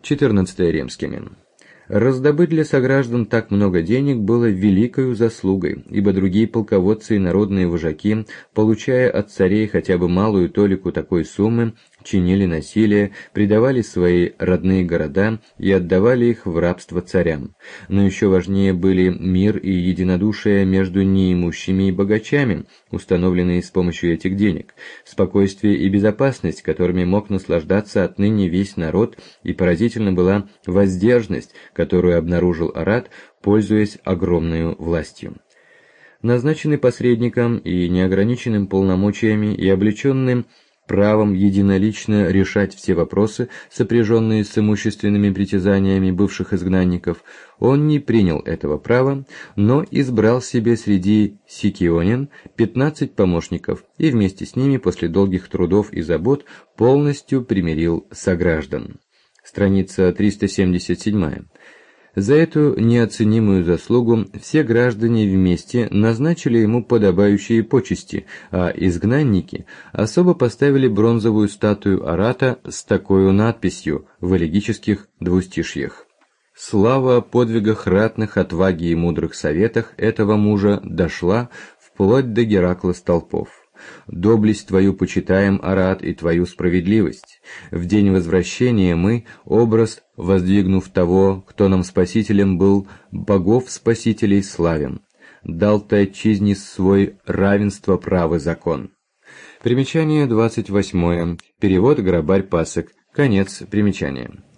14 римскими. Раздобыть для сограждан так много денег было великою заслугой, ибо другие полководцы и народные вожаки, получая от царей хотя бы малую толику такой суммы, чинили насилие, предавали свои родные города и отдавали их в рабство царям. Но еще важнее были мир и единодушие между неимущими и богачами, установленные с помощью этих денег, спокойствие и безопасность, которыми мог наслаждаться отныне весь народ, и поразительна была воздержность, которую обнаружил Арат, пользуясь огромной властью. Назначенный посредником и неограниченным полномочиями и облеченным правом единолично решать все вопросы, сопряженные с имущественными притязаниями бывших изгнанников, он не принял этого права, но избрал себе среди сикионин 15 помощников и вместе с ними после долгих трудов и забот полностью примирил сограждан. Страница 377. За эту неоценимую заслугу все граждане вместе назначили ему подобающие почести, а изгнанники особо поставили бронзовую статую Арата с такой надписью в элегических двустишьях. Слава о подвигах ратных, отваге и мудрых советах этого мужа дошла вплоть до Геракла Столпов. Доблесть твою почитаем, Арат, и твою справедливость. В день возвращения мы, образ воздвигнув того, кто нам спасителем был, богов-спасителей славим. Дал ты отчизне свой равенство, прав и закон. Примечание 28. Перевод Грабарь Пасек. Конец примечания.